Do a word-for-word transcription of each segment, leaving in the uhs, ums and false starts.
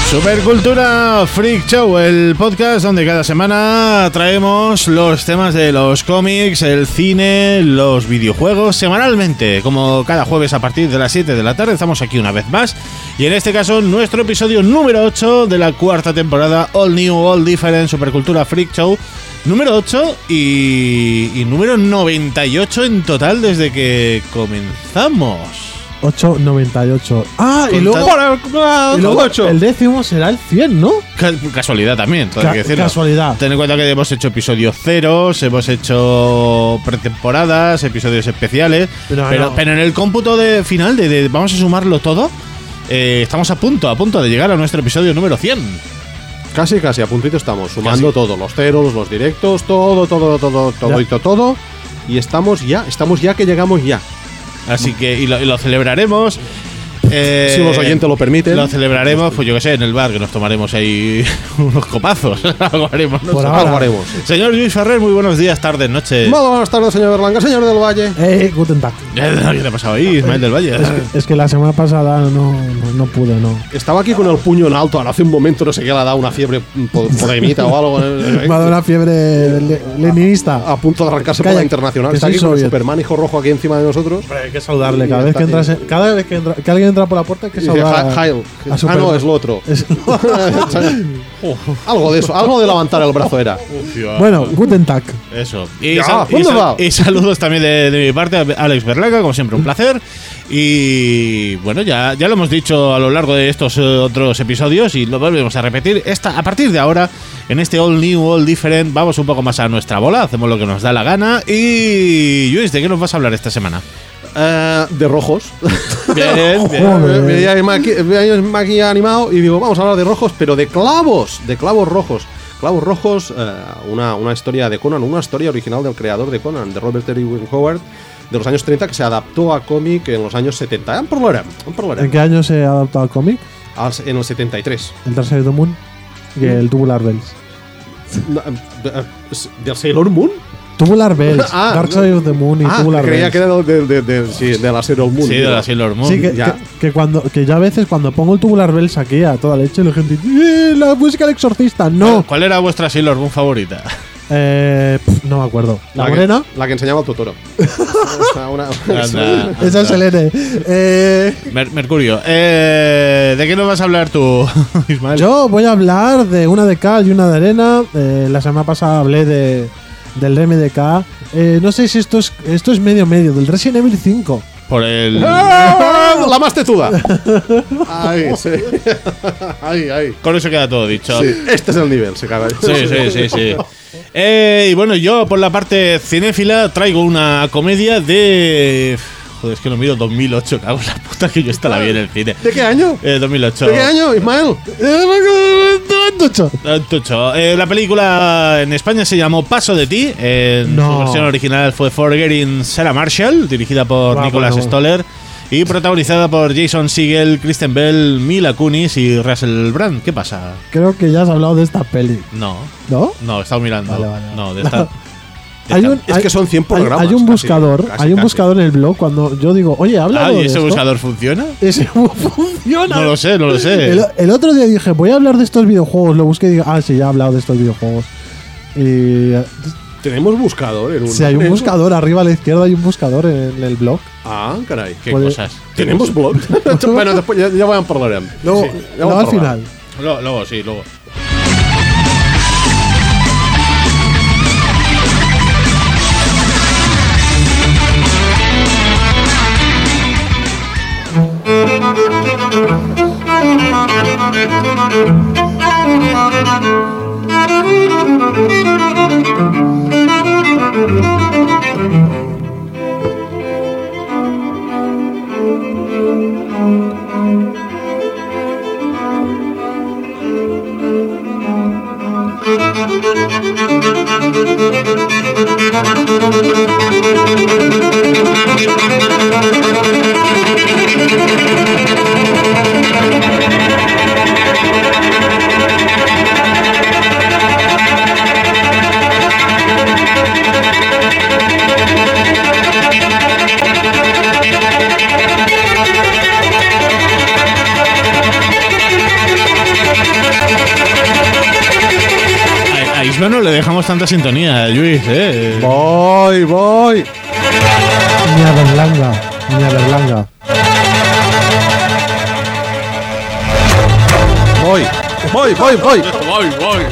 Supercultura Freak Show, el podcast donde cada semana traemos los temas de los cómics, el cine, los videojuegos semanalmente, como cada jueves a partir de las siete de la tarde. Estamos aquí una vez más y en este caso nuestro episodio número ocho de la cuarta temporada, All New, All Different, Supercultura Freak Show número ocho y, y número noventa y ocho en total desde que comenzamos. ocho noventa y ocho. Ah, y luego, y luego el décimo será el cien, ¿no? Casualidad también, todo hay que decirlo. Casualidad. Ten en cuenta que hemos hecho episodios ceros, hemos hecho pretemporadas, episodios especiales, pero, pero, no. pero en el cómputo de final de, de vamos a sumarlo todo, eh, estamos a punto, a punto de llegar a nuestro episodio número cien. Casi, casi, a puntito estamos, sumando casi. todo, los ceros, los directos, todo, todo, todo, todo, todo, todo, y estamos ya, estamos ya que llegamos ya. Así que, y lo, y lo celebraremos. Eh, si los oyentes lo permiten. Lo celebraremos, pues yo que sé, en el bar, que nos tomaremos ahí unos copazos. Algo haremos. Por ahora algo haremos. Sí. Señor Luis Ferrer, muy buenos días, tardes, noches. Muy buenas tardes, señor Berlanga, señor del Valle. Eh, guten Tag. ¿Qué te ha pasado ahí, Ismael del Valle? Es que, es que la semana pasada no, no, no pude, no. Estaba aquí con el puño en alto, ahora hace un momento no sé qué le ha dado una fiebre podemita o algo. Me ha dado una fiebre le, leninista. A punto de arrancarse por la internacional. Está aquí con el Superman hijo rojo aquí encima de nosotros. Hombre, hay que saludarle cada vez que entras, cada vez que, entra, que alguien entra por la puerta hay que saludar. A, Heil. A ah, no, es lo otro. Es algo de eso, algo de levantar el brazo era. Uf, bueno, guten Tag. Eso. Y, ya, sal y, sal y saludos también de, de mi parte a Alex Berlaga, como siempre, un placer. Y bueno, ya, ya lo hemos dicho a lo largo de estos uh, otros episodios y lo volvemos a repetir. Esta, a partir de ahora, en este All New, All Different, vamos un poco más a nuestra bola, hacemos lo que nos da la gana. Y Luis, ¿de qué nos vas a hablar esta semana? Uh, de rojos. Bien, bien. Me he animado y digo, vamos a hablar de rojos, pero de clavos, de clavos rojos. Clavos rojos, uh, una, una historia de Conan, una historia original del creador de Conan, de Robert Irwin Howard, de los años treinta, que se adaptó a cómic en los años setenta. En parlarem, en parlarem. ¿En qué año se adaptó al cómic? En el setenta y tres. ¿El Dark Side of the Moon? Y el Tubular Bells. ¿Del Sailor Moon? Tubular Bells, ah, Dark Side of the Moon y ah, Tubular creía Bells. que era de, de, de, de, sí, de la Sailor Moon. Sí, de la Sailor Moon. Sí, que, ya. Que, que, cuando, que ya a veces cuando pongo el Tubular Bells aquí a toda leche, la gente dice, ¡eh, la música del exorcista! ¡No! ¿Cuál era vuestra Sailor Moon favorita? Eh, pff, no me acuerdo. ¿La, la morena? Que, la que enseñaba el Totoro. una, anda, anda. Esa es Selene. Eh, Mer Mercurio. Eh, ¿De qué nos vas a hablar tú, Ismael? Yo voy a hablar de una de cal y una de arena. Eh, la semana pasada hablé de del R M D K. Eh, no sé si esto es esto es medio medio del Resident Evil cinco. Por el... ¡Ah! La más tetuda. Ay, sí. Ay, ay. Con eso queda todo dicho. Sí, este es el nivel, se caga. Sí, sí, sí, sí. Eh, y bueno, yo por la parte cinéfila traigo una comedia de... Joder, es que lo miro dos mil ocho, cago en la puta que yo esta la vi en el cine. ¿De qué año? Eh, dos mil ocho. ¿De qué año, Ismael? Eh, la película en España se llamó Paso de ti. En no. Su versión original fue Forgetting Sarah Marshall, dirigida por wow, Nicholas bueno. Stoller y protagonizada por Jason Segel, Kristen Bell, Mila Kunis y Russell Brand. ¿Qué pasa? Creo que ya has hablado de esta peli. No. ¿No? No, he estado mirando. Vale, vale. No, de esta... Hay un, es hay, que son cien programas. Hay, hay un casi, buscador, casi, hay un casi. buscador en el blog cuando yo digo, oye, habla ah, de ¿y ese esto? buscador funciona? Ese funciona. No lo sé, no lo sé. El, el otro día dije, voy a hablar de estos videojuegos, lo busqué y digo, ah, sí, ya he hablado de estos videojuegos. Y tenemos buscador en un. Sí, hay un buscador arriba a la izquierda, hay un buscador en el blog. Ah, caray, qué Puede, cosas. Tenemos blog. Bueno, después ya, ya voy a hablar. Luego, sí, luego al final. Luego, luego, sí, luego. bastante sintonía, Luis, ¿eh? Voy, voy. Ni a Berlanga, ni a Berlanga. Voy, voy, voy, voy. Voy, voy.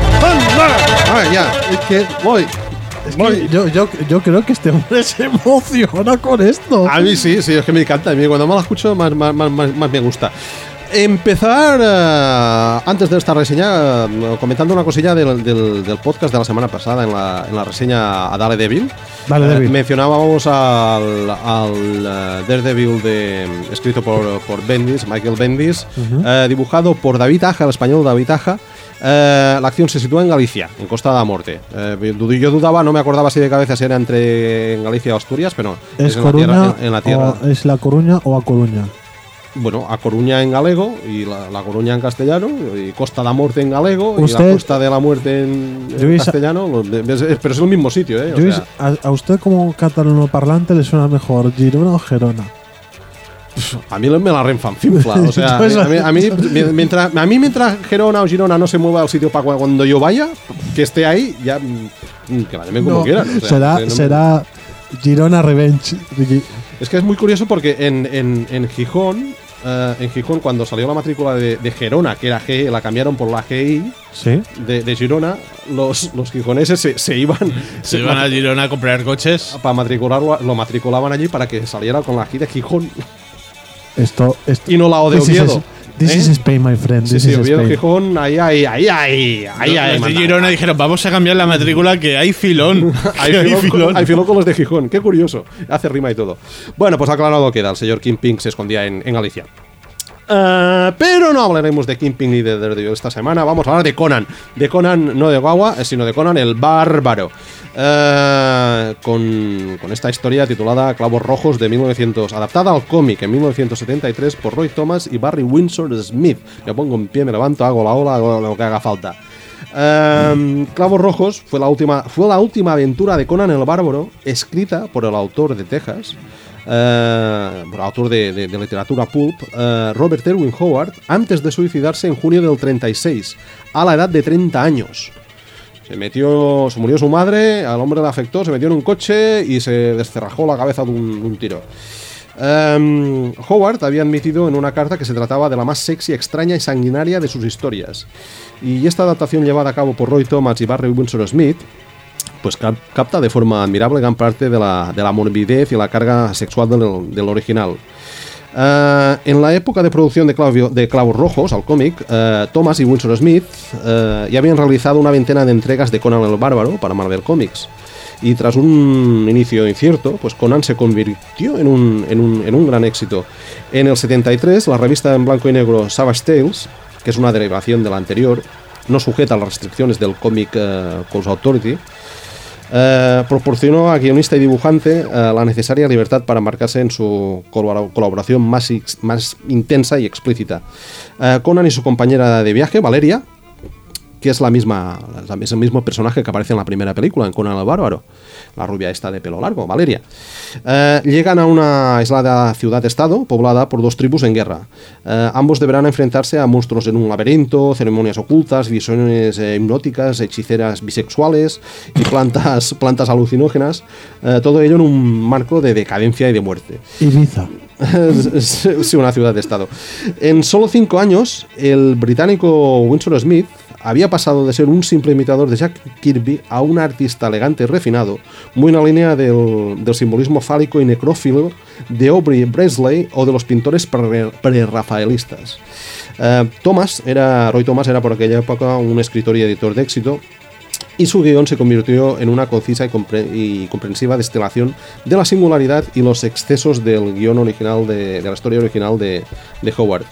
Ah, ya, es que voy. Es voy. que yo, yo, yo creo que este hombre se emociona con esto. A mí sí, sí, es que me encanta. A mí cuando me la escucho más, más, más, más me gusta. Empezar, uh, antes de esta reseña, uh, comentando una cosilla del, del, del podcast de la semana pasada en la, en la reseña a Daredevil. Daredevil. Uh, mencionábamos al, al uh, Daredevil de, escrito por, por Bendis, Michael Bendis, uh-huh. uh, dibujado por David Aja, el español David Aja. Uh, la acción se sitúa en Galicia, en Costa da Morte. Uh, yo dudaba, no me acordaba si de cabeza si era entre Galicia o Asturias, pero no. ¿Es, es en Coruña la tierra, en, en la tierra. O ¿Es La Coruña o A Coruña? Bueno, A Coruña en galego y la, la Coruña en castellano y Costa da Morte en galego usted, y la Costa de la Muerte en, en castellano, pero es el mismo sitio, ¿eh? O Lluís, sea, a, a usted como catalano parlante le suena mejor Girona o Gerona? A mí me la renfanfinfla, o sea, a mí, a, mí, mientras, a mí mientras Gerona o Girona no se mueva al sitio para cuando yo vaya, que esté ahí, ya que la llamen como no, quieran. O sea, será, no será Girona Revenge. Es que es muy curioso porque en, en, en Gijón, uh, en Gijón cuando salió la matrícula de, de Gerona, que era G, la cambiaron por la G I, ¿sí? de, de Girona, los, los gijoneses se, se iban se, se iban a Girona a comprar coches. Para matricularlo, lo matriculaban allí para que saliera con la G de Gijón. Esto, esto, y no la O de Oviedo. This ¿eh? is Spain, my friend. Sí, This sí, is Oviedo, Spain. Gijón, ahí, ahí, ahí, ahí, ahí, ahí. Los de Girona dijeron, vamos a cambiar la matrícula que hay filón. hay, filón filón. hay filón con los de Gijón, qué curioso. Hace rima y todo. Bueno, pues aclarado queda, el señor Kingpin se escondía en, en Galicia. Uh, pero no hablaremos de Kingpin ni de Daredevil esta semana. Vamos a hablar de Conan. De Conan, no de Gawa, sino de Conan el Bárbaro. Uh, con, con esta historia titulada Clavos Rojos de mil novecientos, adaptada al cómic en mil novecientos setenta y tres por Roy Thomas y Barry Windsor Smith. Me pongo en pie, me levanto, hago la ola, hago lo que haga falta. Uh, Clavos Rojos fue la última fue la última aventura de Conan el Bárbaro, escrita por el autor de Texas, uh, por el autor de, de, de literatura pulp, uh, Robert Erwin Howard, antes de suicidarse en junio del treinta y seis, a la edad de treinta años. Se metió, se murió su madre, al hombre le afectó, se metió en un coche y se descerrajó la cabeza de un, de un tiro. Um, Howard había admitido en una carta que se trataba de la más sexy, extraña y sanguinaria de sus historias. Y esta adaptación llevada a cabo por Roy Thomas y Barry Windsor Smith pues cap capta de forma admirable gran parte de la, de la morbidez y la carga sexual del, del original. Uh, en la época de producción de, Clavio, de Clavos Rojos, al cómic, uh, Thomas y Windsor Smith uh, ya habían realizado una veintena de entregas de Conan el Bárbaro para Marvel Comics. Y tras un inicio incierto, pues Conan se convirtió en un, en un, en un gran éxito. En el setenta y tres, la revista en blanco y negro Savage Tales, que es una derivación de la anterior, no sujeta a las restricciones del cómic uh, Cause Authority, Uh, proporcionó a guionista y dibujante uh, la necesaria libertad para embarcarse en su colabor colaboración más, más intensa y explícita. Uh, Conan y su compañera de viaje, Valeria, que es la misma, es el mismo personaje que aparece en la primera película, en Conan el Bárbaro, la rubia esta de pelo largo, Valeria, uh, llegan a una aislada ciudad-estado poblada por dos tribus en guerra. Uh, ambos deberán enfrentarse a monstruos en un laberinto, ceremonias ocultas, visiones eh, hipnóticas, hechiceras bisexuales y plantas, plantas alucinógenas, uh, todo ello en un marco de decadencia y de muerte. Ibiza. Sí, una ciudad-estado. En solo cinco años, el británico Windsor Smith había pasado de ser un simple imitador de Jack Kirby a un artista elegante y refinado, muy en la línea del, del simbolismo fálico y necrófilo de Aubrey Bresley o de los pintores pre-rafaelistas. Uh, Thomas era, Roy Thomas era por aquella época un escritor y editor de éxito, y su guión se convirtió en una concisa y, compre y comprensiva destilación de la singularidad y los excesos del guión original, de, de la historia original de, de Howard.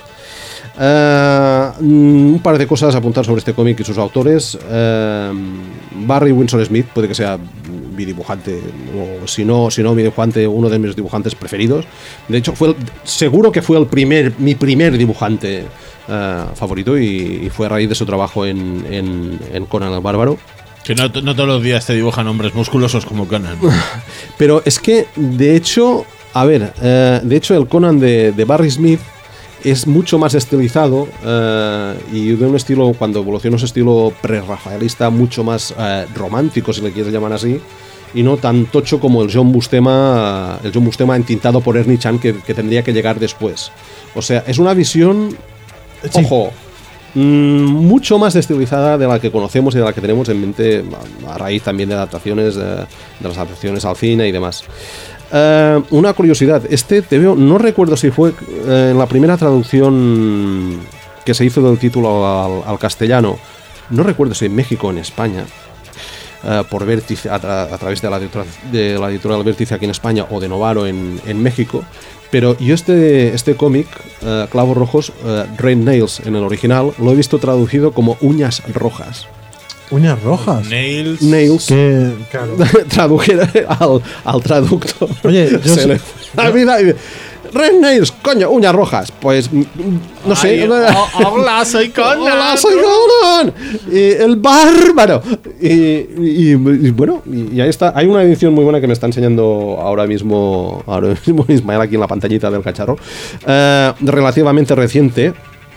Uh, un par de cosas a apuntar sobre este cómic y sus autores. uh, Barry Windsor Smith puede que sea mi dibujante, o si no, si no mi dibujante, uno de mis dibujantes preferidos. De hecho, fue el, seguro que fue el primer, mi primer dibujante uh, favorito, y, y fue a raíz de su trabajo en, en, en Conan el Bárbaro. Que no, no todos los días te dibujan hombres musculosos como Conan. Pero es que, de hecho, a ver, uh, de hecho el Conan de, de Barry Smith es mucho más estilizado eh, y de un estilo, cuando evoluciona ese estilo pre-rafaelista, mucho más eh, romántico, si le quieres llamar así, y no tan tocho como el John Buscema, el John Buscema entintado por Ernie Chan, que, que tendría que llegar después. O sea, es una visión, Sí. ojo, mmm, mucho más estilizada de la que conocemos y de la que tenemos en mente a, a raíz también de adaptaciones, de, de las adaptaciones al cine y demás. Uh, una curiosidad, este te veo, no recuerdo si fue uh, en la primera traducción que se hizo del título al, al castellano, no recuerdo si en México o en España, uh, por Vértice, a, tra a través de la, editorial, de la editorial Vértice aquí en España o de Novaro en, en México, pero yo este, este cómic, uh, Clavos Rojos, uh, Red Nails en el original, lo he visto traducido como Uñas Rojas. Uñas rojas. Nails. Nails. Que, claro. Tradujera al, al traductor. Oye, yo se sé- le fue la vida y dice, Red Nails, coño, uñas rojas. Pues, mm, no sé. Ay, oh, hola, soy Conan. Hola, soy Conan. Y el bárbaro. Y, y- y bueno, y, y ahí está. Hay una edición muy buena que me está enseñando ahora mismo, ahora mismo Ismael aquí en la pantallita del cacharro. Eh, relativamente reciente.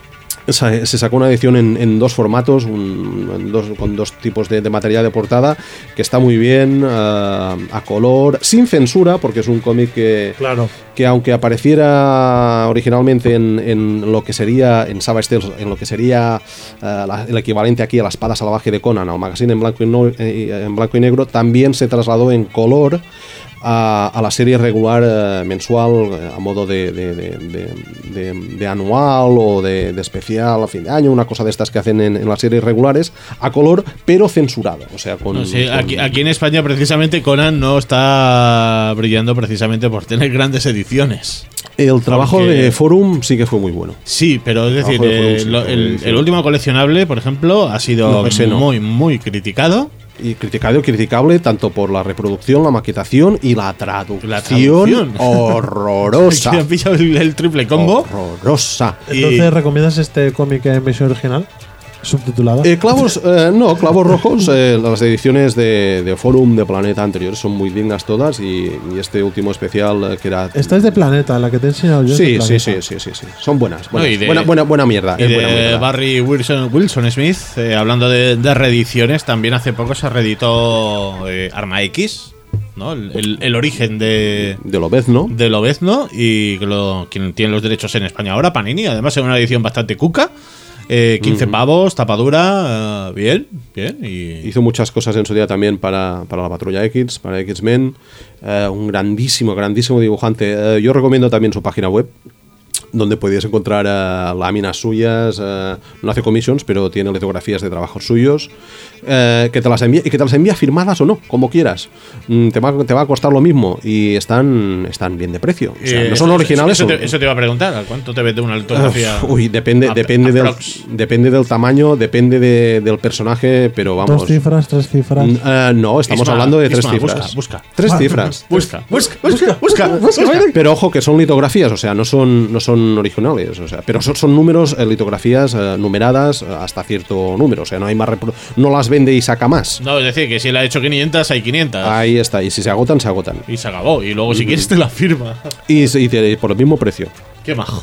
Se se sacó una edición en, en dos formatos, un, en dos, con dos tipos de, de material de portada, que está muy bien, uh, a color, sin censura, porque es un cómic que, Claro. que aunque apareciera originalmente en, en lo que sería, en Savage Tales, en lo que sería uh, la, el equivalente aquí a La Espada Salvaje de Conan, al magazine en blanco y, no, eh, en blanco y negro, también se trasladó en color a, a la serie regular eh, mensual, eh, a modo de, de, de, de, de, de anual o de, de especial a fin de año, una cosa de estas que hacen en, en las series regulares, a color, pero censurado. O sea, con. No sé, con- aquí, aquí en España precisamente Conan no está brillando precisamente por tener grandes ediciones. El trabajo porque- de Forum sí que fue muy bueno. Sí, pero es decir, Trabajo de eh, Forum, sí, lo- fue el, muy el último coleccionable, por ejemplo, ha sido No, ese no. muy, muy criticado. Y criticado y criticable tanto por la reproducción, la maquetación y la traducción, La traducción. horrorosa. Que han pillado el, el triple combo. Horrorosa. Y- Entonces, ¿recomiendas este cómic en versión original? Subtitulada. Eh, clavos, eh, no, Clavos Rojos, eh, las ediciones de, de Forum de Planeta anteriores son muy dignas todas y, y este último especial eh, que era... Esta es de Planeta, la que te he enseñado yo. es de Sí, sí, sí, Planeta. sí, sí, sí, son buenas, buenas. No, y de- buena, buena, buena mierda. Y es de buena mierda. Barry Wilson, Wilson Smith, eh, hablando de, de reediciones, también hace poco se reeditó eh, Arma X, ¿no? El, el- el origen de, De Lobezno. de Lobezno y que lo- quien tiene los derechos en España ahora, Panini. Además, es una edición bastante cuca. Eh, quince pavos, tapadura, eh, bien, bien. Y, Hizo muchas cosas en su día también para, para la Patrulla X, para X-Men. Eh, un grandísimo, grandísimo dibujante. Eh, yo recomiendo también su página web, donde podías encontrar eh, láminas suyas. Eh, no hace commissions, pero tiene litografías de trabajos suyos. Eh, que te las envía y que te las envía firmadas o no, como quieras. Mm, te, va, te va a costar lo mismo y están, están bien de precio. O sea, Eh, no son eso- originales. Eso, son- te, eso te iba a preguntar, ¿a cuánto te vende una litografía? Uf, uy, depende, Ap- depende, del, aprox? depende del tamaño, depende de- del personaje, pero vamos. Dos cifras, tres cifras. Mm, eh, no, estamos Isma, hablando de tres Isma, cifras. busca, busca. Tres Ah, cifras. Busca, busca, busca, busca, busca. Pero ojo que son litografías, o sea, no son, no son originales, o sea, pero son, son números, eh, litografías eh, numeradas eh, hasta cierto número, o sea, no hay más repro- no las vende y saca más. No, es decir, que si él ha hecho quinientas, hay quinientas. Ahí está, y si se agotan, se agotan. Y se acabó. Y luego, si quieres, te la firma. Y, se- y te- por el mismo precio. Qué majo.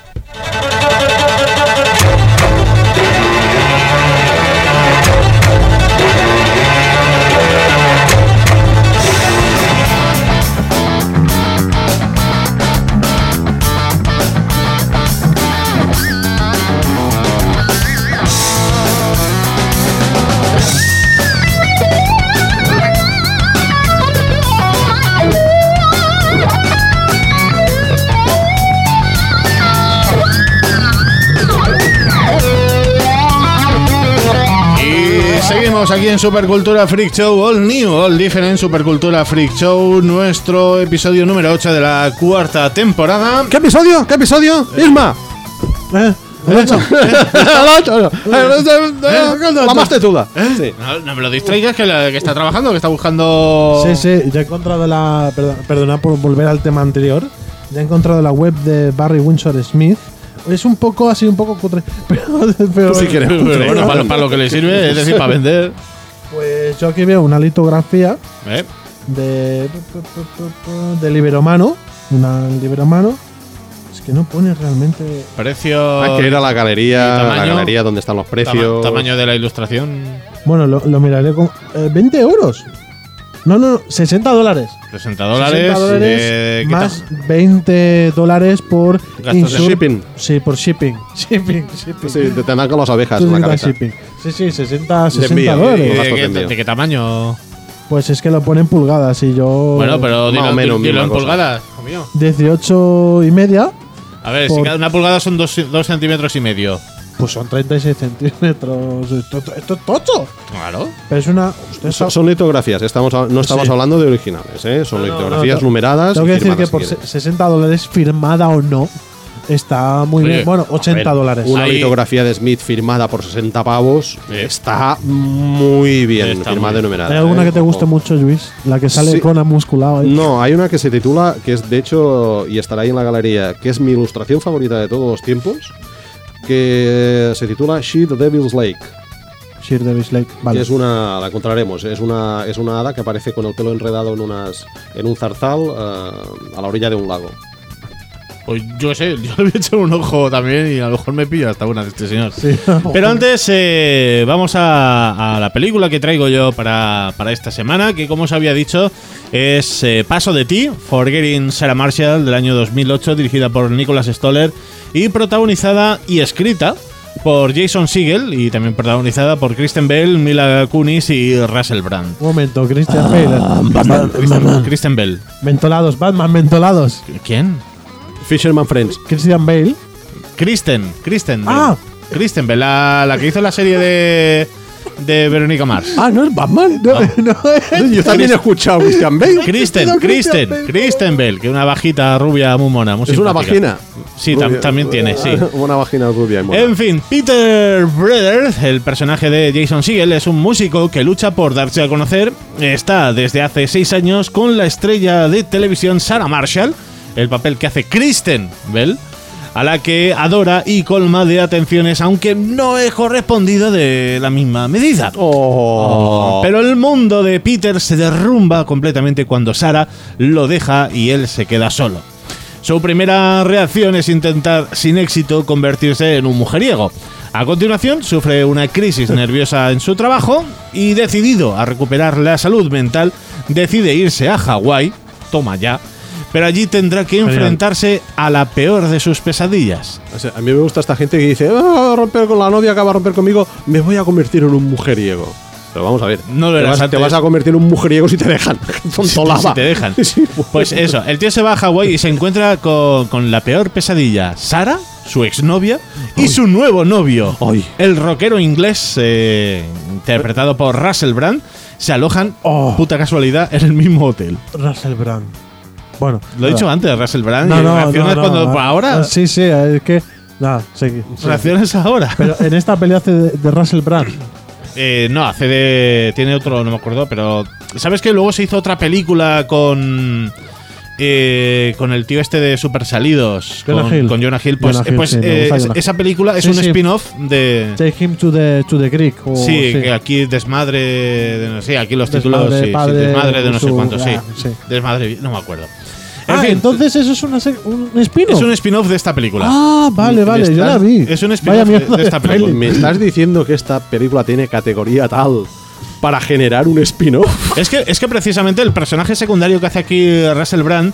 Y seguimos aquí en Supercultura Freak Show, All New, All Different Supercultura Freak Show, nuestro episodio número ocho de la cuarta temporada. ¿Qué episodio? ¿Qué episodio? Isma. ¿Eh? El ocho. La más tetuda. Sí. No, no me lo distraigas, que, la- que está trabajando, que está buscando. Sí, sí, ya he encontrado la. Perdón, perdona por volver al tema anterior. Ya he encontrado la web de Barry Windsor Smith. Es un poco así, un poco cutre. Pero, pero- Tú sí quieres Pero cutre. bueno, para, lo- para lo que le sirve, es decir, para vender. Pues yo aquí veo una litografía ¿Eh? de. de Liberomano. Una Liberomano. Es que no pone realmente. Precio. Hay que ir a la galería, tamaño, la galería donde están los precios. Tama- tamaño de la ilustración. Bueno, lo, lo miraré con. Eh, ¿veinte euros? No, no, no, sesenta dólares. sesenta dólares. sesenta dólares eh, ¿qué más tal? veinte dólares por Gastos de shipping. Sí, por shipping. Shipping, shipping. Sí, te tendrán con las abejas Tú en la necesitas cabeza. shipping. Sí, sí, sesenta, De sesenta envío, ¿Y dólares. de, gastos de qué, envío. de qué tamaño? Pues es que lo ponen pulgadas y yo. Bueno, pero más dilo, o menos dilo en misma cosa. pulgadas, hijo mío. dieciocho y media, A ver, si Por- cada una pulgada son dos, dos centímetros y medio. pues son treinta y seis centímetros. Esto, esto es tocho. Claro. Pero es una. Usted Son, son litografías, estamos a- no estamos Sí. hablando de originales, ¿eh? Son No, no, litografías no, numeradas. Tengo y que decir que firmadas, por si se- quieres. sesenta dólares, firmada o no, está muy Oye, bien. Bueno, ochenta A ver, dólares. Una Ahí- litografía de Smith firmada por sesenta pavos Sí. está muy bien, Está firmada muy y bien. numerada. ¿Hay alguna ¿eh? que te guste Ojo. mucho, Luis? La que sale Sí. con la musculado ahí. No, hay una que se titula, que es de hecho, y estará ahí en la galería, que es mi ilustración favorita de todos los tiempos, que se titula She the Devil's Lake. Sheer Davis Lake. Vale. Que es una, la encontraremos, es una, es una hada que aparece con el pelo enredado en unas, en un zarzal eh, a la orilla de un lago. Pues yo qué sé, yo le voy a echar un ojo también y a lo mejor me pillo hasta una de este señor. Sí. Pero antes eh, vamos a, a la película que traigo yo para, para esta semana, que como os había dicho es eh, Paso de ti, Forgetting Sarah Marshall del año dos mil ocho, dirigida por Nicholas Stoller y protagonizada y escrita por Jason Segel y también protagonizada por Kristen Bell, Mila Kunis y Russell Brand. Un momento, Christian Bale. Kristen, Kristen Bell. Mentolados, Batman, mentolados. ¿Quién? Fisherman Friends. Christian Bale. Kristen, Kristen Bell. Ah. Kristen Bell, la, la que hizo la serie de, de Verónica Mars. Ah, ¿no es Batman? No, no, Yo también he escuchado Christian Bale. Kristen, Kristen Kristen, Bell. Kristen Bell, que es una bajita rubia muy mona. Muy ¿Es una simpática. vagina? Sí, tam- Rubia. también tiene, sí. Una vagina rubia y mona. En fin, Peter Breder, el personaje de Jason Segel, es un músico que lucha por darse a conocer. Está desde hace seis años con la estrella de televisión Sarah Marshall, el papel que hace Kristen Bell, a la que adora y colma de atenciones, aunque no es correspondido de la misma medida. Oh. Pero el mundo de Peter se derrumba completamente cuando Sarah lo deja y él se queda solo. Su primera reacción es intentar, sin éxito, convertirse en un mujeriego. A continuación, sufre una crisis nerviosa en su trabajo y, decidido a recuperar la salud mental, decide irse a Hawái, toma ya, pero allí tendrá que enfrentarse a la peor de sus pesadillas. O sea, a mí me gusta esta gente que dice, ah, va a romper con la novia, acaba de romper conmigo, me voy a convertir en un mujeriego. Pero vamos a ver, No lo te, eras vas, te antes. vas a convertir en un mujeriego si te dejan. Tontolaba. Si te dejan. Sí, Pues eso, el tío se va a Hawái y se encuentra con, con la peor pesadilla. Sara, su exnovia, y su nuevo novio, Ay. el rockero inglés, eh, interpretado por Russell Brand, se alojan, Oh. puta casualidad, en el mismo hotel. Russell Brand. Bueno. Lo he dicho antes, Russell Brand, No, y no, reaccionas no, no, cuando... ah, ahora, ah, Sí, sí, es que. Nada, seguí. reaccionas ahora. Pero en esta pelea hace de, de Russell Brand. Eh, no, hace de... Tiene otro, no me acuerdo, pero... ¿Sabes que luego se hizo otra película con... Eh, con el tío este de Super Salidos, Jonah con, Hill. con Jonah Hill? Pues, Jonah Hill, pues, sí, me eh, gusta es- Jonah Hill. esa película es Sí, un sí. spin-off de... Take him to the, to the Greek. o- Sí, que aquí desmadre de no sé, aquí los títulos Desmadre, sí, sí, padre, desmadre de no sé su- cuánto, sí. ah, sí. Desmadre, no me acuerdo. En Ah, fin, entonces eso es una se- un spin-off. es un spin-off de esta película. Ah, vale, vale, yo la vi. Es un Vaya spin-off de, mierda de esta de película. peli. ¿Me estás diciendo que esta película tiene categoría tal para generar un spin-off? Es que, es que precisamente el personaje secundario que hace aquí Russell Brand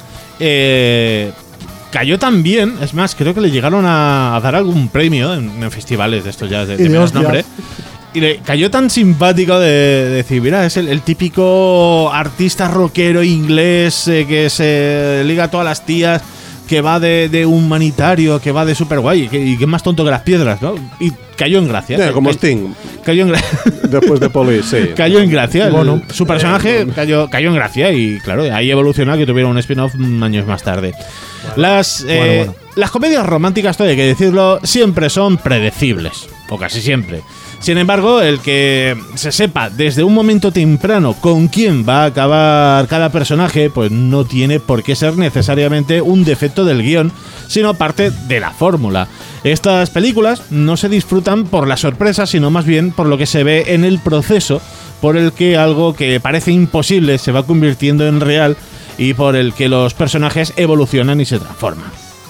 eh, cayó tan bien, es más, creo que le llegaron a, a dar algún premio en, en festivales de estos ya de, Y de de menos hostias. nombre. Y le cayó tan simpático de, de decir, mira, es el, el típico artista rockero inglés eh, que se liga a todas las tías, que va de, de humanitario, que va de super guay, y que, y que es más tonto que las piedras, ¿no? Y cayó en gracia. Eh, como Ca- Sting, Cayó en, gra- después de Police, sí. cayó en gracia. El- Bueno. su personaje cayó, cayó en gracia y, claro, ahí evolucionó a que tuviera un spin-off mm, años más tarde. Las, eh, Bueno, bueno. las comedias románticas, todo hay que decirlo, siempre son predecibles, o casi siempre. Sin embargo, el que se sepa desde un momento temprano con quién va a acabar cada personaje, pues no tiene por qué ser necesariamente un defecto del guión, sino parte de la fórmula. Estas películas no se disfrutan por la sorpresa, sino más bien por lo que se ve en el proceso por el que algo que parece imposible se va convirtiendo en real y por el que los personajes evolucionan y se transforman.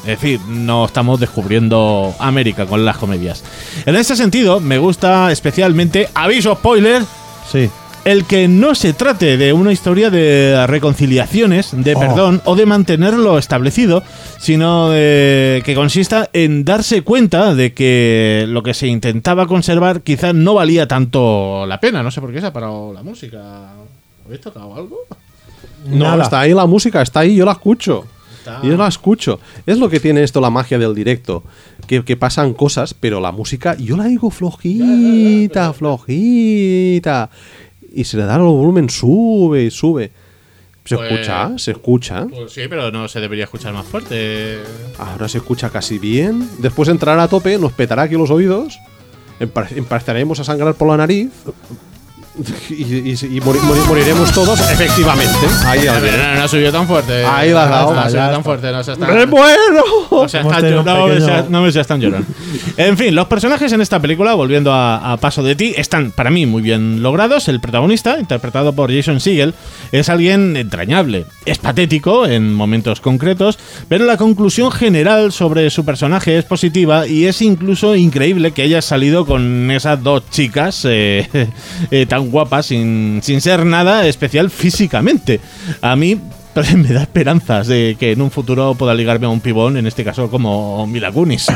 Es decir, no estamos descubriendo América con las comedias. En este sentido, me gusta especialmente, aviso spoiler, Sí. el que no se trate de una historia de reconciliaciones, de Oh. perdón o de mantener lo establecido, sino de que consista en darse cuenta de que lo que se intentaba conservar quizás no valía tanto la pena. No sé por qué se ha parado la música. ¿Habéis tocado algo? No, Nada. está ahí la música, está ahí, yo la escucho. Está- Yo la escucho. Es lo que tiene esto, la magia del directo. Que, que pasan cosas, pero la música yo la digo flojita, flojita. Y se le da el volumen, sube y sube. ¿Se Pues- escucha? ¿Se escucha? Pues sí, pero no se debería escuchar más fuerte. Ahora se escucha casi bien. Después entrará a tope, nos petará aquí los oídos. Empa- Empezaremos a sangrar por la nariz. Y, y- y mori- mori- moriremos todos, efectivamente. Ahí No, la pero no, no ha subido tan fuerte. Ahí la has dado. No ha subido Ya tan está. fuerte. No se está. ¡Me muero! No, seas Hemos tan tenido llor- un no me pequeño- seas- no me seas tan llorón. En fin, los personajes en esta película, volviendo a, a Paso de ti, están para mí muy bien logrados. El protagonista, interpretado por Jason Segel, es alguien entrañable. Es patético en momentos concretos, pero la conclusión general sobre su personaje es positiva y es incluso increíble que haya salido con esas dos chicas eh, eh, tan guapas sin, sin ser nada especial físicamente. A mí me da esperanzas de que en un futuro pueda ligarme a un pibón, en este caso como Mila Kunis.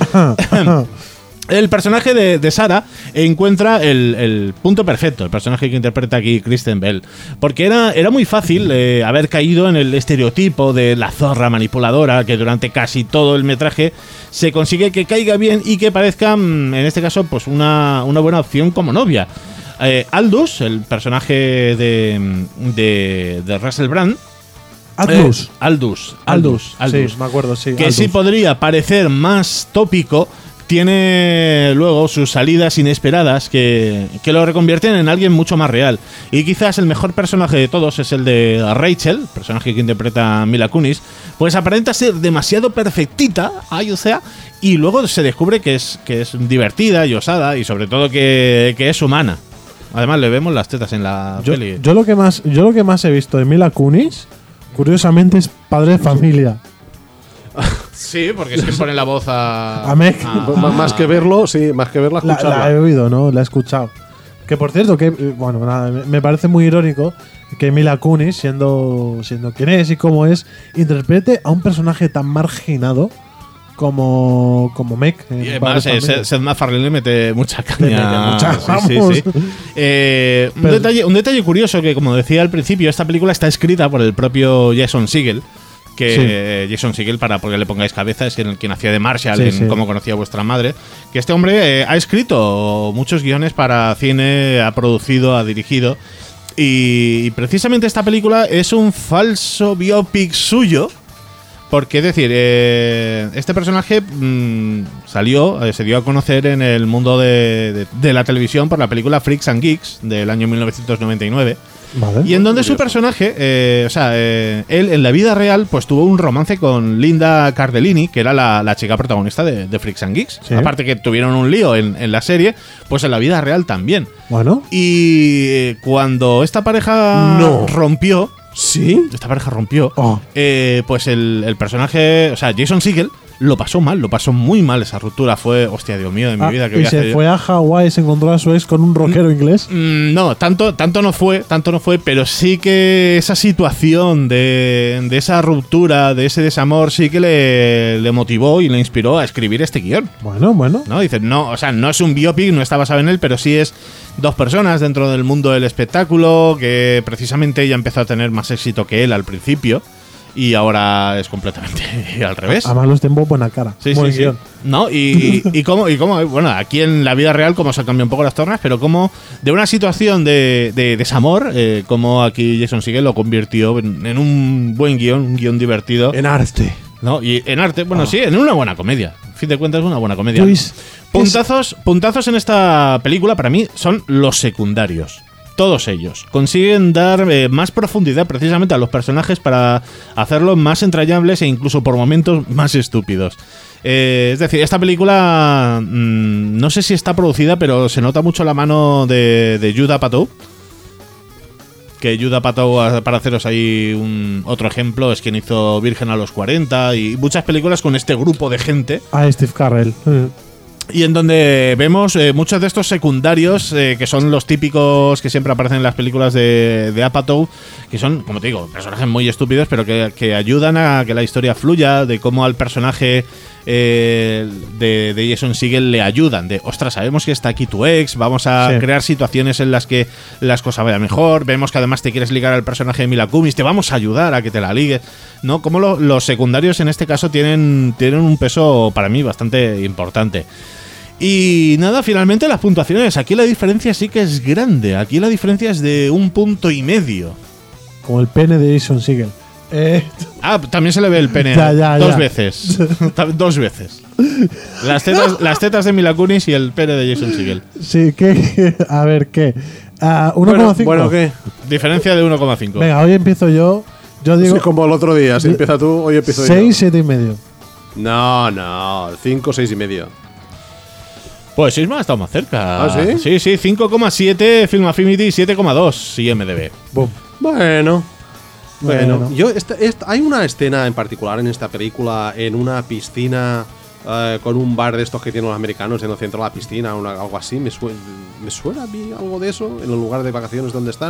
El personaje de, de Sarah encuentra el, el punto perfecto, el personaje que interpreta aquí Kristen Bell, porque era, era muy fácil eh, haber caído en el estereotipo de la zorra manipuladora que durante casi todo el metraje se consigue que caiga bien y que parezca, mm, en este caso, pues una, una buena opción como novia. Eh, Aldous, el personaje de, de, de Russell Brand, Atlus. eh, Aldous, Aldous, Aldous, Sí, me acuerdo, sí. que Aldous. sí podría parecer más tópico, tiene luego sus salidas inesperadas que, que lo reconvierten en alguien mucho más real. Y quizás el mejor personaje de todos es el de Rachel, personaje que interpreta Mila Kunis, pues aparenta ser demasiado perfectita, ay, o sea, y luego se descubre que es, que es divertida y osada y sobre todo que, que es humana. Además le vemos las tetas en la Yo, peli. yo lo que más, yo lo que más he visto de Mila Kunis, curiosamente, es Padre de Familia. Sí, porque es que pone la voz a... A Meg. a- M- más que verlo, sí, más que verla, La, escucharla. la he oído, ¿no? La he escuchado. Que por cierto, que eh, bueno, nada, me- me parece muy irónico que Mila Kunis, siendo, siendo quien es y cómo es, interprete a un personaje tan marginado como, como Meg. en Y Padre además, de eh, Familia. Seth Seth MacFarlane le mete mucha Le mete caña. mucha, Sí, vamos. sí, sí. Eh, un, Pero- detalle, un detalle curioso que, como decía al principio, esta película está escrita por el propio Jason Segel. Que Sí. eh, Jason Segel, para porque le pongáis cabeza, es quien, quien hacía de Marshall Sí, en sí. Cómo conocía a vuestra madre. Que este hombre eh, ha escrito muchos guiones para cine, ha producido, ha dirigido. Y, y precisamente esta película es un falso biopic suyo. Porque, es decir, eh, este personaje mm, salió, eh, se dio a conocer en el mundo de, de- de la televisión por la película Freaks and Geeks del año mil novecientos noventa y nueve. Vale. Y en donde su personaje, eh, o sea, eh, él en la vida real, pues tuvo un romance con Linda Cardellini, que era la, la chica protagonista de, de Freaks and Geeks. Sí. Aparte que tuvieron un lío en, en la serie, pues en la vida real también. Bueno, Y eh, cuando esta pareja No. rompió, ¿Sí? esta pareja rompió, Oh. eh, pues el, el personaje, o sea, Jason Segel, lo pasó mal, lo pasó muy mal esa ruptura. Fue, hostia, Dios mío, de mi ah, vida, que y voy a hacer se yo? fue a Hawái y se encontró a su ex con un rockero inglés. Mm, No, tanto, tanto no fue, tanto no fue, pero sí que esa situación de, de esa ruptura, de ese desamor, sí que le, le motivó y le inspiró a escribir este guión. Bueno, bueno. ¿No? Dice, no, o sea, no es un biopic, no está basado en él, pero sí es dos personas dentro del mundo del espectáculo, que precisamente ella empezó a tener más éxito que él al principio. Y ahora es completamente al revés. Además los tiempos buena cara. Sí, Buen sí, sí. guión. ¿No? Y, y, y cómo, y cómo, bueno, aquí en la vida real cómo se cambian un poco las tornas, pero cómo de una situación de, de desamor, eh, como aquí Jason Segel lo convirtió en, en un buen guión, un guión divertido, En arte. ¿no? Y en arte, bueno, Ah. sí, en una buena comedia. A fin de cuentas, una buena comedia. Luis, Puntazos, puntazos en esta película para mí son los secundarios. Todos ellos consiguen dar eh, más profundidad precisamente a los personajes para hacerlos más entrañables e incluso por momentos más estúpidos. Eh, es decir, esta película mmm, no sé si está producida, pero se nota mucho la mano de, de Judd Apatow, que que Judd Apatow, para haceros ahí un otro ejemplo, es quien hizo Virgen a los cuarenta y muchas películas con este grupo de gente. Ah, Steve Carell. Y en donde vemos eh, muchos de estos secundarios, eh, que son los típicos que siempre aparecen en las películas de, de Apatow, que son, como te digo, personajes muy estúpidos, pero que, que ayudan a que la historia fluya, de cómo al personaje eh, de, de Jason Segel le ayudan, de, ostras, sabemos que está aquí tu ex, vamos a Sí. crear situaciones en las que las cosas vayan mejor, vemos que además te quieres ligar al personaje de Mila Kunis, te vamos a ayudar a que te la ligues, ¿no? Como lo, los secundarios en este caso tienen, tienen un peso para mí bastante importante. Y nada, finalmente las puntuaciones. Aquí la diferencia sí que es grande. Aquí la diferencia es de un punto y medio. Como el pene de Jason Segel. Eh, Ah, también se le ve el pene Ya, ya, dos ya. veces. Ta- dos veces. Las tetas, las tetas de Mila Kunis y el pene de Jason Segel. sí, que. A ver, ¿qué? Ah, uno coma cinco. Bueno, ¿qué? Diferencia de uno coma cinco. Venga, hoy empiezo yo. Yo digo Sí, como el otro día. Si de- empieza tú, hoy empiezo yo. seis, siete y medio. No, no. cinco, seis y medio. Pues Sisma ha estado más cerca. ¿Ah, sí? Sí, sí, cinco coma siete Film Affinity, siete coma dos I M D B. Boom. Bueno. Bueno, Bueno. yo esta- esta- hay una escena en particular en esta película en una piscina eh, con un bar de estos que tienen los americanos en el centro de la piscina, una- algo así. Me, sue- me suena a mí algo de eso en el lugar de vacaciones donde están.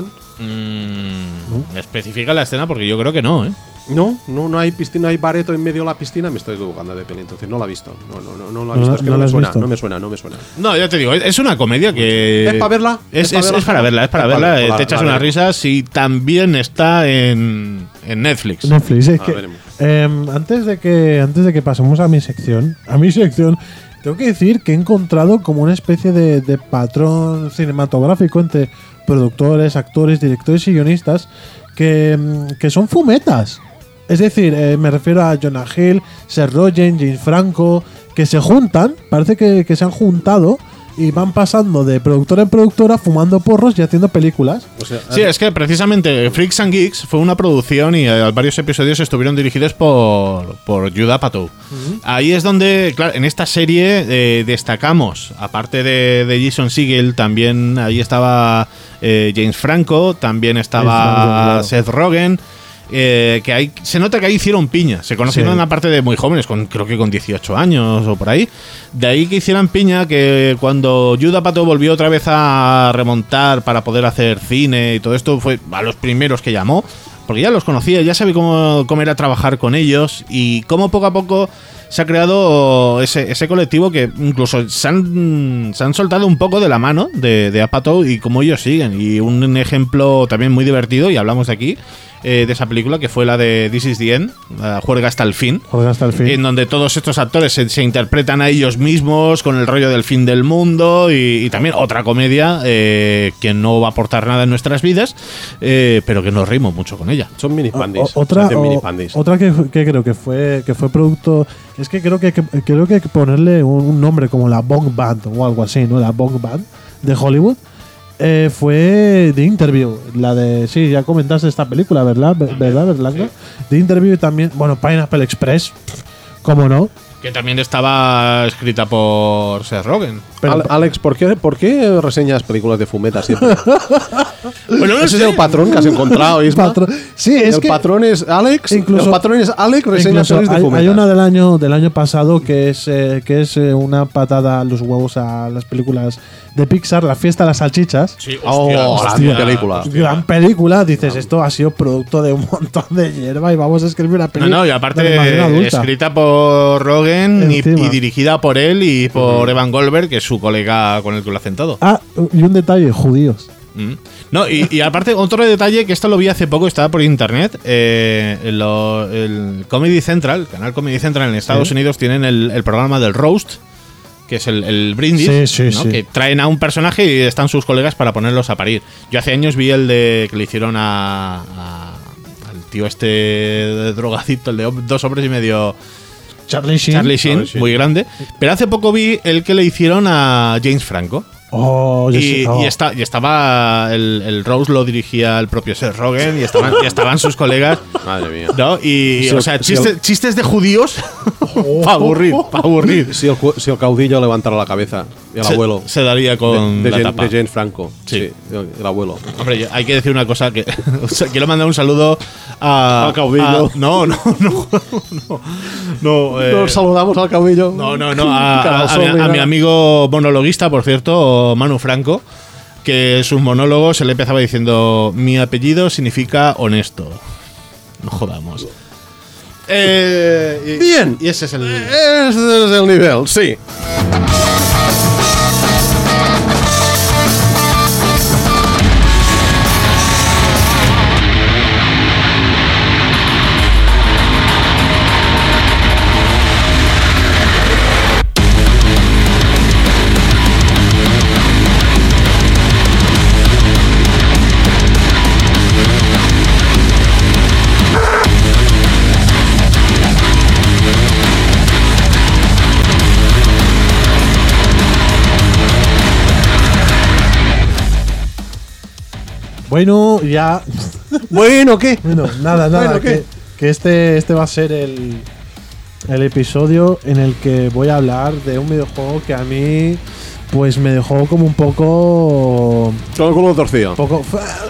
Mm, especifica la escena porque yo creo que no, ¿eh? No, no, no hay piscina, no hay bareto en medio de la piscina. Me estoy equivocando de peli, entonces no la he visto. No, no, no, no la he No visto. la- es que no no, la me has suena, visto. no me suena, no me suena. No, ya te digo, es- es una comedia que. ¿Es para verla? Es, ¿Es pa' es- verla? es para verla, es para Vale, verla. pues eh, la- te echas la unas veremos. risas y también está en, en Netflix. Netflix, es Ah, que, veremos. em, antes de que antes de que pasemos a mi sección, a mi sección, tengo que decir que he encontrado como una especie de, de patrón cinematográfico entre productores, actores, directores y guionistas que, em, que son fumetas. Es decir, eh, me refiero a Jonah Hill, Seth Rogen, James Franco, que se juntan, parece que, que se han juntado y van pasando de productora en productora fumando porros y haciendo películas. O sea, Sí, es que precisamente Freaks and Geeks fue una producción y eh, varios episodios estuvieron dirigidos por, por Judd Apatow. Ahí es donde, claro, en esta serie eh, destacamos, aparte de, de Jason Segel, también ahí estaba eh, James Franco, también estaba James Franco, claro. Seth Rogen. Eh, que ahí se nota que ahí hicieron piña, se conocieron Sí. aparte de muy jóvenes, con creo que con dieciocho años o por ahí. De ahí que hicieran piña que cuando Judd Apatow volvió otra vez a remontar para poder hacer cine y todo esto, fue a los primeros que llamó, porque ya los conocía, ya sabía cómo, cómo era trabajar con ellos y cómo poco a poco se ha creado ese, ese colectivo que incluso se han, se han soltado un poco de la mano de, de Apatow y cómo ellos siguen. Y un ejemplo también muy divertido, y hablamos de aquí, eh, de esa película que fue la de This is the End, la Juerga hasta el fin. Juega hasta el fin. En donde todos estos actores se, se interpretan a ellos mismos con el rollo del fin del mundo y, y también otra comedia eh, que no va a aportar nada en nuestras vidas, eh, pero que nos reímos mucho con ella. son mini O- pandis. o- otra se hacen o- mini pandis. otra que, que creo que fue que fue producto es que creo que, que- creo que hay que ponerle un, un nombre como la Bong Band o algo así, ¿no? La Bong Band de Hollywood. Eh, fue The Interview, la de sí, ya comentaste esta película, ¿verdad? ¿Verdad, Berlanga? The Interview y también, bueno, Pineapple Express, ¿cómo no? Que también estaba escrita por Seth Rogen. Pero- Al- Alex, ¿por qué, ¿por qué reseñas películas de fumeta siempre? Bueno, no Ese sé. es el patrón que has encontrado, Isma. Patrón- sí, es el que patrón es Alex. incluso- el patrón es Alex, reseña incluso series de hay, fumeta. hay una del año del año pasado que es eh, que es eh, una patada a los huevos a las películas de Pixar, La fiesta de las salchichas. Sí, Oh, la hostia. película. Gran película, dices, esto ha sido producto de un montón de hierba y vamos a escribir una No, película. no, y aparte de animación adulta. escrita por Rogen y, Encima. y dirigida por él y por Evan Goldberg, que es su colega con el que lo hacen todo. Ah, y un detalle, judíos. Mm. No, y, y aparte, otro detalle que esto lo vi hace poco, estaba por internet. eh, lo- el Comedy Central, el canal Comedy Central en Estados Sí. Unidos, tienen el, el programa del Roast, que es el, el brindis, Sí, sí, ¿no? sí. Que traen a un personaje y están sus colegas para ponerlos a parir. Yo hace años vi el de que le hicieron a, a- al tío este de drogadicto, el de dos hombres y medio. Charlie Sheen. Charlie Sheen, Charlie Sheen. muy grande. Pero hace poco vi el que le hicieron a James Franco. Oh, yo Y, sí, oh. y, esta- y estaba el, el Rose lo dirigía el propio Seth Rogen y estaban, y estaban sus colegas, Madre mía. ¿no? Y, Sí, o sea, sí, chistes, chistes de judíos para aburrir, para aburrir. Si el, cu- si el caudillo levantara la cabeza, el Se- abuelo. Se, daría con de, de la Jane, tapa. de Jane Franco. Sí. el, el abuelo. Hombre, yo- hay que decir una cosa que o sea, quiero mandar un saludo a Al caudillo. a- no, no, no, no, no, eh, Nos saludamos al caudillo. no, no, no, a, Cara a- a mi, a sólida. mi amigo monologuista, por cierto, Manu Franco, que sus monólogos se le empezaba diciendo: mi apellido significa honesto. No jodamos. Eh, y- Bien. Y ese es el. Ese es el nivel, sí. Bueno, ya. Bueno, ¿qué? Bueno, nada, nada. Bueno, ¿qué? que, que este, este va a ser el, el episodio en el que voy a hablar de un videojuego que a mí, pues me dejó como un poco. Todo el culo torcido. Un poco.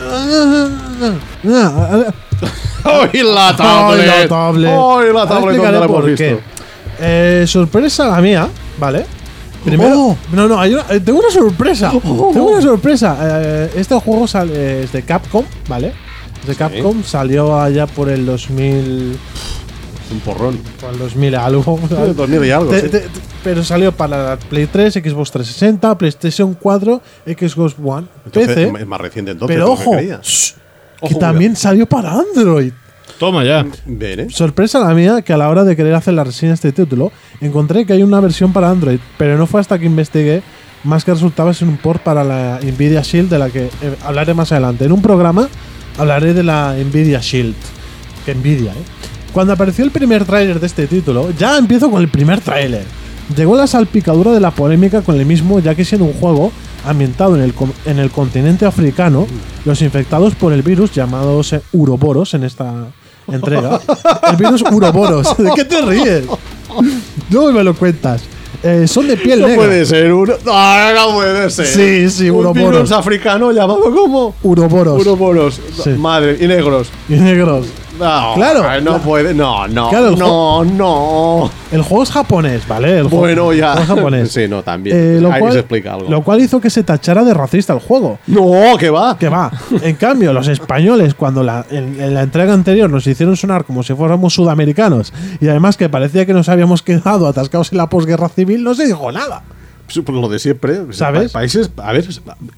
¡Ay, la ¡Ay, la tablet! ¡Ay, la Ahora tablet! ¿Dónde explicaré la hemos por visto? qué. Eh, sorpresa la mía, ¿vale? Primero, Oh. no, no, hay una- eh, tengo una sorpresa. Tengo una sorpresa. Eh, este juego sal- eh, es de Capcom, ¿vale? Es de Capcom, salió allá por el dos mil. Un porrón. Por el dos mil algo. ¿sabes? dos mil y algo, Te- sí. te- te- pero salió para la Play tres, Xbox trescientos sesenta, PlayStation cuatro, Xbox One, Entonces, P C. Es más reciente entonces. Pero ¿tú qué ojo, creías? shh, Ojo, que cuidado. también salió para Android. Toma ya. Bien, ¿eh? Sorpresa la mía que a la hora de querer hacer la reseña de este título, encontré que hay una versión para Android, pero no fue hasta que investigué más que resultaba ser un port para la Nvidia Shield, de la que eh, hablaré más adelante. En un programa hablaré de la Nvidia Shield. Que Nvidia, ¿eh? Cuando apareció el primer tráiler de este título, ya empiezo con el primer tráiler. Llegó la salpicadura de la polémica con el mismo, ya que siendo un juego ambientado en el, con- en el continente africano, los infectados por el virus llamados eh, uroboros en esta entrega. El virus uroboros. ¿De qué te ríes? No me lo cuentas. Eh, son de piel No negra. puede ser uno. No, no puede ser. Sí, sí, Un uroboros. virus africano llamado como Uroboros. uroboros. Sí. Madre, y negros. Y negros. No, Claro. ay, no La- puede. No, no. Claro, el no, no. El juego es japonés, ¿vale? El juego- Bueno, ya. el juego es japonés. Sí, no, también. Eh, lo, Ahí cual, se explica algo. lo cual hizo que se tachara de racista el juego. No, que va. Que va. En cambio, los españoles, cuando la, en, en la entrega anterior nos hicieron sonar como si fuéramos sudamericanos y además que parecía que nos habíamos quedado atascados en la posguerra civil, no se dijo nada. Pues, pues lo de siempre. ¿Sabes? Pa- Países. A ver.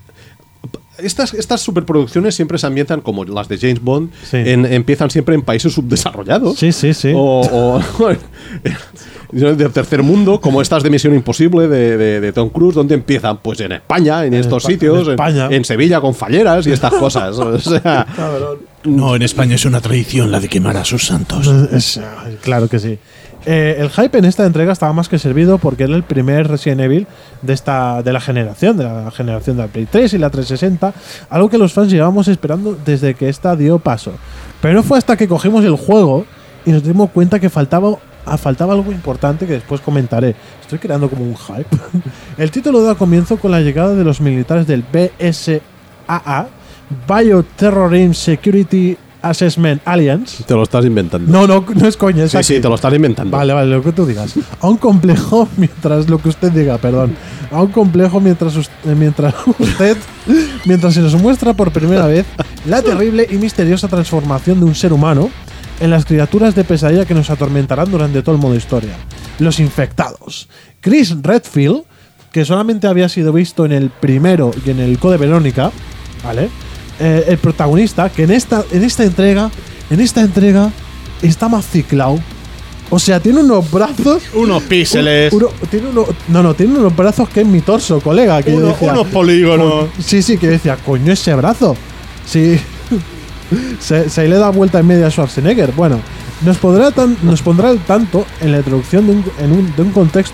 Estas, estas superproducciones siempre se ambientan como las de James Bond. Sí. en- empiezan siempre en países subdesarrollados. Sí, sí, sí. O, o del tercer mundo, como estas de Misión Imposible de, de- de Tom Cruise, donde empiezan pues en España, en, En estos Espa- sitios, en en, España. en Sevilla con falleras y estas cosas. O sea, No, en España es una tradición la de quemar a sus santos. Es- ay, claro que sí. Eh, el hype en esta entrega estaba más que servido porque era el primer Resident Evil de esta de la generación, de la generación de la Play tres y la trescientos sesenta, algo que los fans llevábamos esperando desde que esta dio paso. Pero no fue hasta que cogimos el juego y nos dimos cuenta que faltaba, ah, faltaba algo importante que después comentaré. Estoy creando como un hype. El título da comienzo con la llegada de los militares del B S A A, Bioterrorism Security Assessment Alliance. te lo estás inventando. No, no, no es coña, es sí, aquí. sí, te lo estás inventando. Vale, vale, lo que tú digas. A un complejo mientras lo que usted diga, perdón. A un complejo mientras us- eh, mientras usted mientras se nos muestra por primera vez la terrible y misteriosa transformación de un ser humano en las criaturas de pesadilla que nos atormentarán durante todo el modo historia. Los infectados. Chris Redfield, que solamente había sido visto en el primero y en el Code Verónica, ¿vale? Eh, el protagonista, que en esta, en esta entrega, en esta entrega, está más ciclado. O sea, tiene unos brazos. Unos píxeles, uno- tiene uno, no, no, tiene unos brazos que es mi torso, colega. Que yo uno- decía, unos polígonos. "Coño", sí, sí, que decía, coño, ese brazo. Sí. se, se le da vuelta en media a Schwarzenegger. Bueno, nos, podrá tan, nos pondrá al tanto en la introducción de un, en un, de un contexto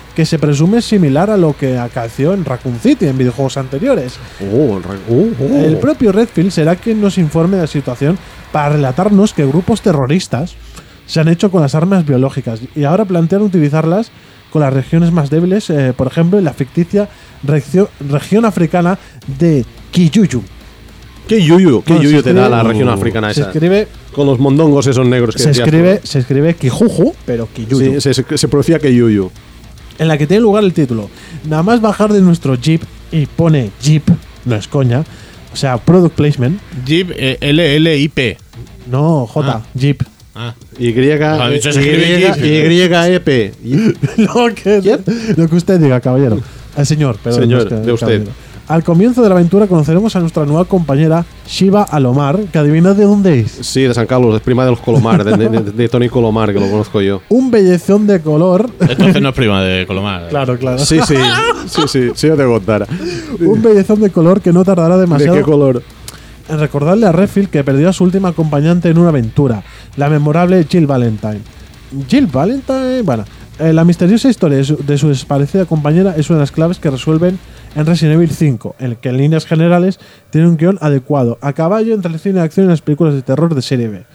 que se presume similar a lo que acaeció en Raccoon City en videojuegos anteriores. Oh, el, re- oh, oh. El propio Redfield será quien nos informe de la situación para relatarnos que grupos terroristas se han hecho con las armas biológicas y ahora plantean utilizarlas con las regiones más débiles, eh, por ejemplo, en la ficticia regio- región africana de Kiyuyu. ¿Qué yuyu? ¿Qué Bueno, yuyu se te da escribe- la región africana Se esa? escribe, Con los mondongos esos negros que se decías tú. escribe, se escribe Kijuju, pero Kiyuyu. Sí, se, se, se pronuncia que yuyu. En la que tiene lugar el título. Nada más bajar de nuestro Jeep y pone Jeep, no es coña, o sea, product placement. Jeep eh, L L I P. No, J, Ah. Jeep. Ah. Y, Ha dicho, se escribe Jeep. Y, E, P. lo, que, lo que usted diga, caballero. Al señor, perdón. Señor, no es que- de usted. caballero. Al comienzo de la aventura conoceremos a nuestra nueva compañera Shiva Alomar, que adivina de dónde es. Sí, de San Carlos, es prima de los Colomar, de, de, de Tony Colomar, que lo conozco yo. Un bellezón de color. Entonces no es prima de Colomar. Claro, claro. Sí, sí, sí, sí, sí, yo te contara. Un bellezón de color que no tardará ¿De demasiado qué color? en recordarle a Redfield que perdió a su última acompañante en una aventura, la memorable Jill Valentine. Jill Valentine, bueno, eh, la misteriosa historia de su, de su desparecida compañera es una de las claves que resuelven en Resident Evil cinco, en el que en líneas generales tiene un guión adecuado, a caballo entre el cine de acción y las películas de terror de serie B.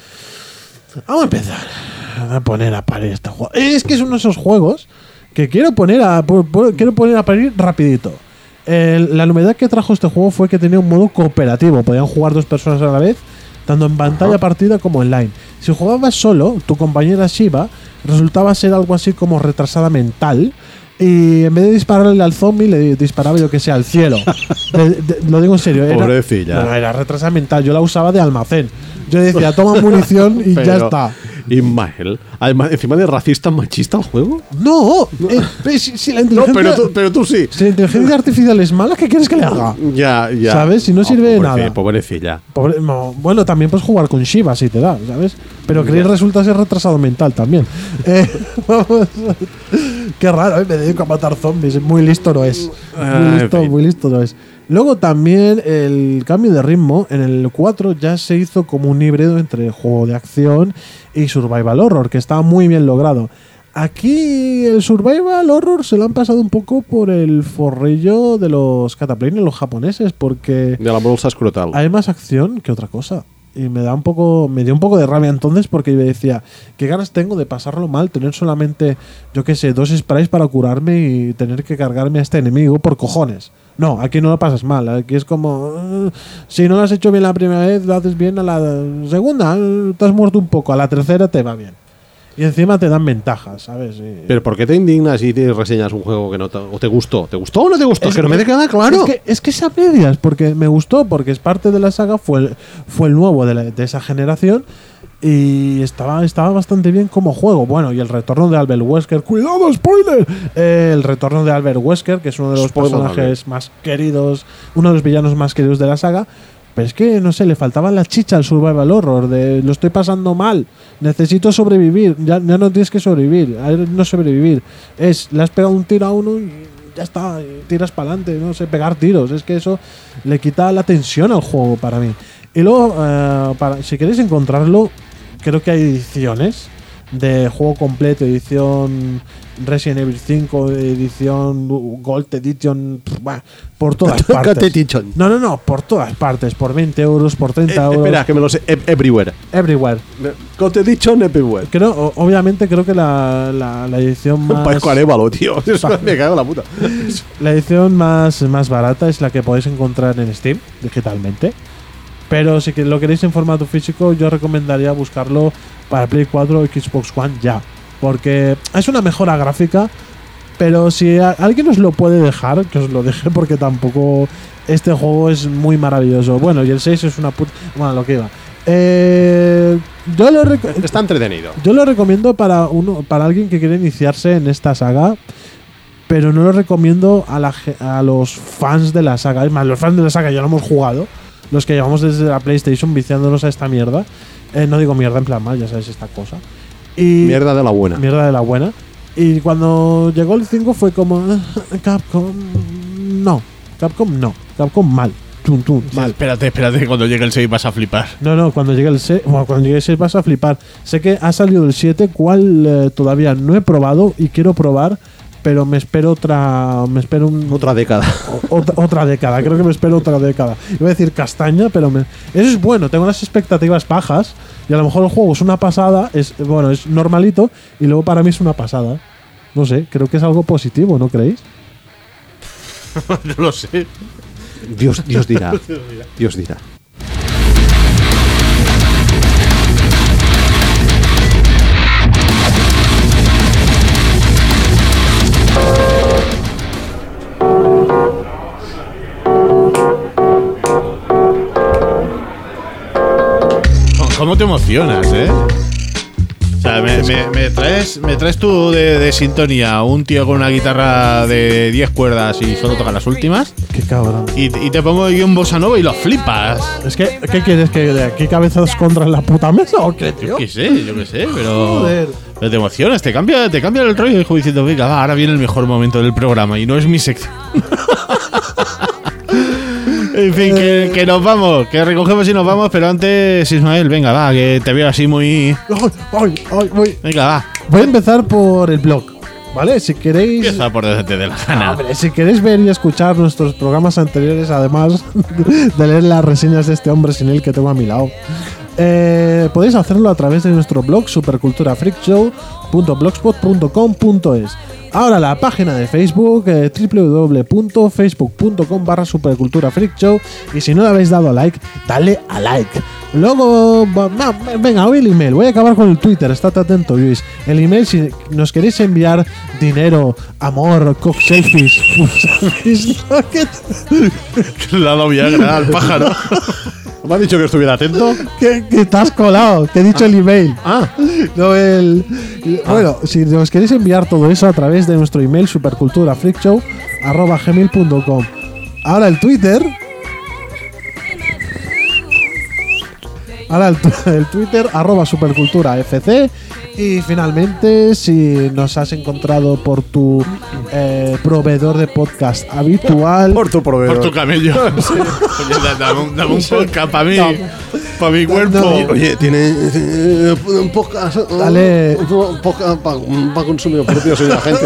Vamos a empezar a poner a parir este juego. Es que es uno de esos juegos que quiero poner a, pu- pu- quiero poner a parir rapidito. El- la novedad que trajo este juego fue que tenía un modo cooperativo. Podían jugar dos personas a la vez, tanto en pantalla partida como online. Si jugabas solo, tu compañera Shiva resultaba ser algo así como retrasada mental. Y en vez de dispararle al zombie, le disparaba yo que sé al cielo. De- de- lo digo en serio. Era, Pobrecilla. No, era retrasada mental. Yo la usaba de almacén. Yo decía, toma munición y ya Pero- está. Ismael. Además, encima de racista machista el juego. No, eh, eh, si, si la No, inteligencia, pero tú, pero tú sí. si la inteligencia artificial es mala, ¿qué quieres que le haga? Ya, ya. ¿Sabes? Si no sirve de pobrecilla, nada. Pobrecilla. Pobre- no, bueno, también puedes jugar con Shiva si te da, ¿sabes? Pero Chris resulta ser retrasado mental también. Eh, vamos. Qué raro, ¿eh? Me dedico a matar zombies. Muy listo no es. Ah, Muy en listo, fin. muy listo no es. Luego también el cambio de ritmo en el cuatro ya se hizo como un híbrido entre juego de acción y survival horror, que estaba muy bien logrado. Aquí el survival horror se lo han pasado un poco por el forrillo de los cataplines, los japoneses, porque De la bolsa escrotal. hay más acción que otra cosa. Y me da un poco, me dio un poco de rabia entonces porque yo decía, qué ganas tengo de pasarlo mal, tener solamente, yo qué sé, dos sprays para curarme y tener que cargarme a este enemigo por cojones. No, aquí no lo pasas mal, aquí es como, eh, si no lo has hecho bien la primera vez, lo haces bien a la segunda, eh, te has muerto un poco, a la tercera te va bien. Y encima te dan ventajas, ¿sabes? Y- Pero ¿por qué te indignas y te reseñas un juego que no te, o te gustó? ¿Te gustó o no te gustó? Es que no me queda claro. Es que, es que es a medias, porque me gustó, porque es parte de la saga, fue el, fue el nuevo de, la- de esa generación y estaba, estaba bastante bien como juego. Bueno, y el retorno de Albert Wesker, ¡cuidado, spoiler! Eh, el retorno de Albert Wesker, que es uno de los Spoiler personajes más queridos, uno de los villanos más queridos de la saga. Pero es que, no sé, le faltaba la chicha al survival horror, de lo estoy pasando mal, necesito sobrevivir, ya, ya no tienes que sobrevivir, a ver, no sobrevivir. Es, le has pegado un tiro a uno y ya está, y tiras para adelante, no sé, pegar tiros. Es que eso le quita la tensión al juego para mí. Y luego, eh, para, si queréis encontrarlo, creo que hay ediciones de juego completo, edición Resident Evil cinco, edición Gold Edition, pff, bah, por todas partes. Gold Edition. No, no, no, por todas partes, por veinte euros, por Eh, treinta euros, espera, que me lo sé. E- Everywhere. everywhere. ¿Cómo te he dicho? Everywhere. Creo, o- obviamente creo que la, la, la edición más Parezco Arévalo, tío. Me cago en la puta. la edición más, más barata es la que podéis encontrar en Steam digitalmente. Pero si que lo queréis en formato físico, yo recomendaría buscarlo para Play cuatro o Xbox One ya. Porque es una mejora gráfica, pero si a- alguien os lo puede dejar, que os lo deje, porque tampoco este juego es muy maravilloso. Bueno, y el seis es una puta... Bueno, lo que iba. Eh, yo lo reco- Está entretenido. yo lo recomiendo para uno, para alguien que quiere iniciarse en esta saga, pero no lo recomiendo a, la ge- a los fans de la saga. Es más, los fans de la saga ya lo hemos jugado, los que llevamos desde la PlayStation viciándonos a esta mierda. Eh, no digo mierda en plan mal, ya sabes esta cosa. Y Mierda de la buena. mierda de la buena. Y cuando llegó el cinco fue como "Ah, Capcom no, Capcom no, Capcom mal, tum, tum, mal". Espérate, espérate, que cuando llegue el seis vas a flipar. No, no, cuando llegue el seis, bueno, cuando llegue el seis vas a flipar. Sé que ha salido el siete, cual eh, todavía no he probado y quiero probar pero me espero otra. Me espero un, Otra década. otra, otra década. Creo que me espero otra década. Iba a decir castaña, pero me, eso es bueno. Tengo unas expectativas bajas y a lo mejor el juego es una pasada. Es bueno, es normalito y luego para mí es una pasada. No sé, creo que es algo positivo, ¿no creéis? No lo sé. Dios, Dios dirá. Dios dirá. ¿Cómo te emocionas, eh? O sea, me, me, me traes, me traes tú de, de sintonía un tío con una guitarra de diez cuerdas y solo toca las últimas. Qué cabrón. Y, y te pongo aquí un bossa nova y lo flipas. Es que, ¿qué quieres? ¿Que de aquí cabezas contra la puta mesa o qué, tío? Yo qué sé, yo qué sé, pero. Joder. Pero te emocionas, te cambia, te cambia el rollo, hijo, diciendo, venga, va, ahora viene el mejor momento del programa y no es mi sección. En fin, que, que nos vamos, que recogemos y nos vamos, pero antes, Ismael, venga, va, que te veo así muy. Ay, ay, ay, voy. Venga, va. Voy a empezar por el blog, ¿vale? Si queréis. Empieza por donde te dé la gana. Hombre, si queréis ver y escuchar nuestros programas anteriores, además de leer las reseñas de este hombre sin él que tengo a mi lado, eh, podéis hacerlo a través de nuestro blog supercultura freak show punto blogspot punto com punto es. Ahora la página de Facebook, eh, w w w punto facebook punto com barra supercultura freak show, y si no le habéis dado a like, dale a like. Luego, va- no, venga, hoy el email. Voy a acabar con el Twitter, estate atento, Luis. El email, si nos queréis enviar dinero, amor, cock selfies, selfies, ¿no? ¿Qué, Le ha dado Viagra al pájaro. ¿Me has dicho que estuviera atento? qué- qué te has colado? Que he dicho el email. Ah, No, el, bueno, si nos queréis enviar todo eso a través de nuestro email superculturafreakshow arroba gmail punto com. Ahora el Twitter. Ahora el, tu- el Twitter arroba superculturafc. Y finalmente, si nos has encontrado por tu eh, proveedor de podcast habitual, por tu proveedor. Por tu camello. Oye, da- dame un, dame un podcast para mí. No. Para mi cuerpo. No. Oye, tiene eh, un podcast. eh, Dale. Un podcast para consumir propio, soy la gente.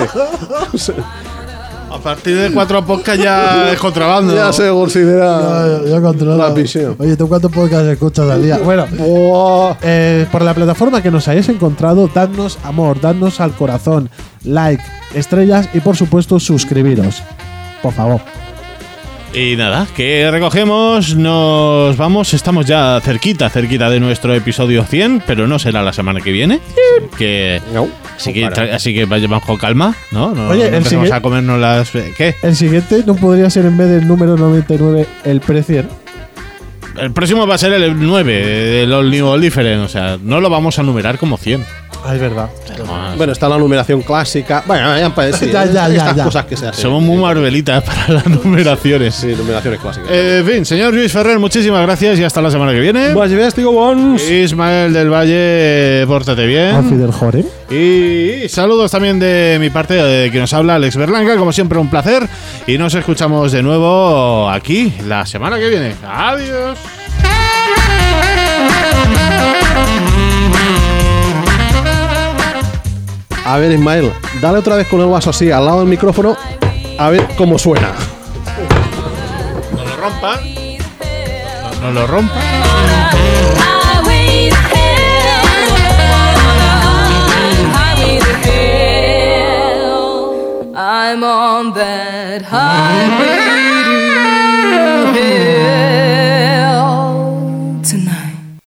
A partir de cuatro podcasts ya es contrabando. Ya se considera. yo, yo controlo. La visión. Oye, ¿tú cuántos podcasts escuchas al día? Bueno, Buah. Eh, por la plataforma que nos hayáis encontrado, dadnos amor, dadnos al corazón, like, estrellas y por supuesto suscribiros. Por favor. Y nada, que recogemos, nos vamos, estamos ya cerquita, cerquita de nuestro episodio cien, pero no será la semana que viene. Que, No. así, que tra- así que vayamos con calma, ¿no? No, Oye, no el empecemos siguiente- a comernos las... ¿Qué? El siguiente no podría ser en vez del número noventa y nueve el pre-cien. El próximo va a ser el nueve, el Omnivoliferen, o sea, no lo vamos a numerar como cien. Ah, es verdad. Además, Bueno, está la numeración clásica. Bueno, ya pues, sí, Ya, ya, ya, estas ya. cosas que se hacen. somos muy marbelitas para las numeraciones. Sí, numeraciones clásicas. Eh, en fin, señor Luis Ferrer, muchísimas gracias y hasta la semana que viene. Pues digo, Bons. Ismael del Valle, pórtate bien. Alfie del Jore. Y saludos también de mi parte, de quien nos habla, Alex Berlanga. Como siempre, un placer. Y nos escuchamos de nuevo aquí la semana que viene. Adiós. A ver, Ismael, dale otra vez con el vaso así al lado del micrófono. A ver cómo suena. No lo rompa. No, no lo rompa. Highway to hell. Highway to hell. I'm on that highway to hell.